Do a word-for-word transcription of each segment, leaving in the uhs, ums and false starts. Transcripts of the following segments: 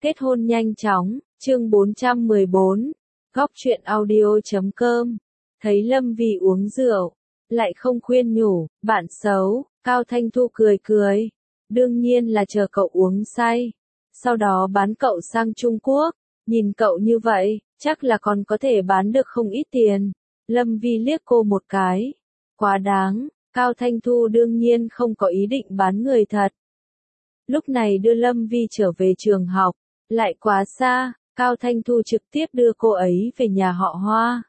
Kết hôn nhanh chóng, chương bốn trăm mười bốn, góc truyện audio.com. Thấy Lâm Vi uống rượu, lại không khuyên nhủ, bạn xấu, Cao Thanh Thu cười cười. Đương nhiên là chờ cậu uống say, sau đó bán cậu sang Trung Quốc, nhìn cậu như vậy, chắc là còn có thể bán được không ít tiền. Lâm Vi liếc cô một cái, quá đáng, Cao Thanh Thu đương nhiên không có ý định bán người thật. Lúc này đưa Lâm Vi trở về trường học, lại quá xa, Cao Thanh Thu trực tiếp đưa cô ấy về nhà họ Hoa.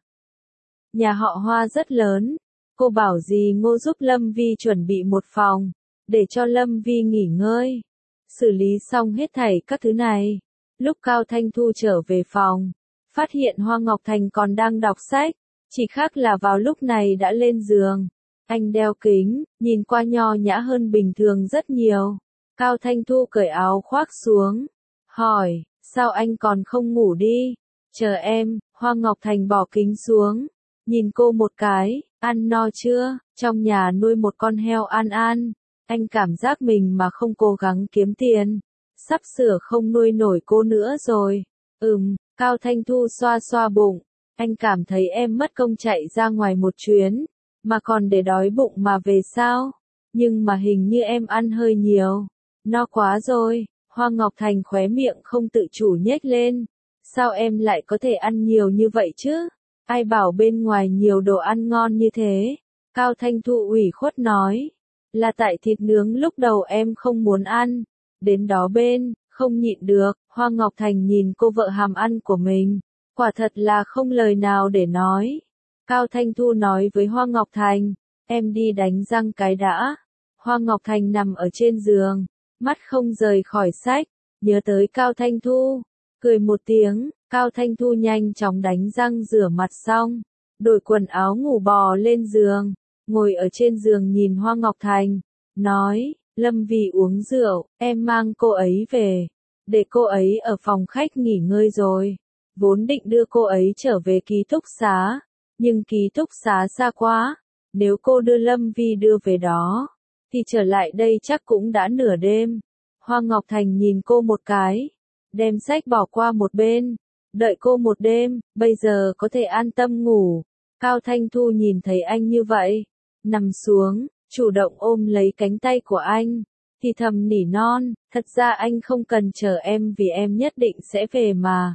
Nhà họ Hoa rất lớn, cô bảo dì Ngô giúp Lâm Vi chuẩn bị một phòng, để cho Lâm Vi nghỉ ngơi. Xử lý xong hết thảy các thứ này, lúc Cao Thanh Thu trở về phòng, phát hiện Hoa Ngọc Thành còn đang đọc sách, chỉ khác là vào lúc này đã lên giường. Anh đeo kính, nhìn qua nho nhã hơn bình thường rất nhiều. Cao Thanh Thu cởi áo khoác xuống, hỏi, sao anh còn không ngủ đi? Chờ em. Hoa Ngọc Thành bỏ kính xuống, nhìn cô một cái, ăn no chưa? Trong nhà nuôi một con heo An An, anh cảm giác mình mà không cố gắng kiếm tiền, sắp sửa không nuôi nổi cô nữa rồi. Ừm, Cao Thanh Thu xoa xoa bụng, anh cảm thấy em mất công chạy ra ngoài một chuyến, mà còn để đói bụng mà về sao? Nhưng mà hình như em ăn hơi nhiều, no quá rồi. Hoa Ngọc Thành khóe miệng không tự chủ nhếch lên, sao em lại có thể ăn nhiều như vậy chứ? Ai bảo bên ngoài nhiều đồ ăn ngon như thế? Cao Thanh Thu ủy khuất nói, là tại thịt nướng lúc đầu em không muốn ăn, đến đó bên, không nhịn được. Hoa Ngọc Thành nhìn cô vợ hàm ăn của mình, quả thật là không lời nào để nói. Cao Thanh Thu nói với Hoa Ngọc Thành, em đi đánh răng cái đã. Hoa Ngọc Thành nằm ở trên giường, mắt không rời khỏi sách, nhớ tới Cao Thanh Thu, cười một tiếng. Cao Thanh Thu nhanh chóng đánh răng rửa mặt xong, đổi quần áo ngủ bò lên giường, ngồi ở trên giường nhìn Hoa Ngọc Thành, nói, Lâm Vi uống rượu, em mang cô ấy về, để cô ấy ở phòng khách nghỉ ngơi rồi. Vốn định đưa cô ấy trở về ký túc xá, nhưng ký túc xá xa quá, nếu cô đưa Lâm Vi đưa về đó, thì trở lại đây chắc cũng đã nửa đêm. Hoa Ngọc Thành nhìn cô một cái, đem sách bỏ qua một bên, đợi cô một đêm, bây giờ có thể an tâm ngủ. Cao Thanh Thu nhìn thấy anh như vậy, nằm xuống, chủ động ôm lấy cánh tay của anh, thì thầm nỉ non, thật ra anh không cần chờ em vì em nhất định sẽ về mà.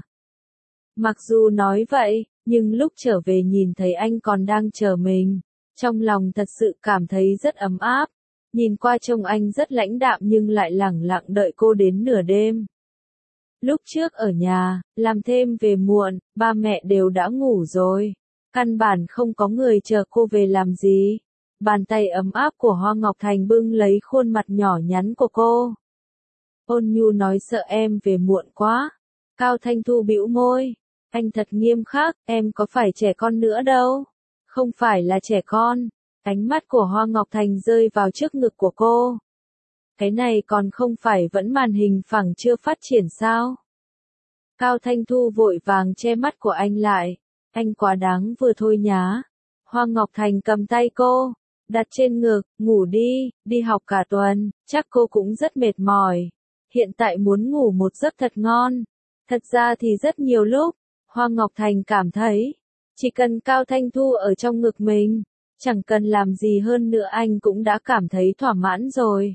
Mặc dù nói vậy, nhưng lúc trở về nhìn thấy anh còn đang chờ mình, trong lòng thật sự cảm thấy rất ấm áp. Nhìn qua trông anh rất lãnh đạm nhưng lại lẳng lặng đợi cô đến nửa đêm. Lúc trước ở nhà, làm thêm về muộn, ba mẹ đều đã ngủ rồi. Căn bản không có người chờ cô về làm gì. Bàn tay ấm áp của Hoa Ngọc Thành bưng lấy khuôn mặt nhỏ nhắn của cô. Ôn nhu nói sợ em về muộn quá. Cao Thanh Thu bĩu môi. Anh thật nghiêm khắc, em có phải trẻ con nữa đâu. Không phải là trẻ con. Ánh mắt của Hoa Ngọc Thành rơi vào trước ngực của cô. Cái này còn không phải vẫn màn hình phẳng chưa phát triển sao? Cao Thanh Thu vội vàng che mắt của anh lại. Anh quá đáng vừa thôi nhá. Hoa Ngọc Thành cầm tay cô, đặt trên ngực, ngủ đi, đi học cả tuần, chắc cô cũng rất mệt mỏi. Hiện tại muốn ngủ một giấc thật ngon. Thật ra thì rất nhiều lúc, Hoa Ngọc Thành cảm thấy, chỉ cần Cao Thanh Thu ở trong ngực mình, chẳng cần làm gì hơn nữa anh cũng đã cảm thấy thỏa mãn rồi.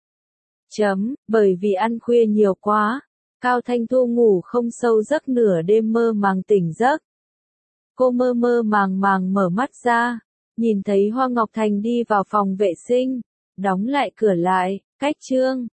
Chấm, bởi vì ăn khuya nhiều quá, Cao Thanh Thu ngủ không sâu giấc nửa đêm mơ màng tỉnh giấc. Cô mơ mơ màng màng mở mắt ra, nhìn thấy Hoa Ngọc Thành đi vào phòng vệ sinh, đóng lại cửa lại, cách chương.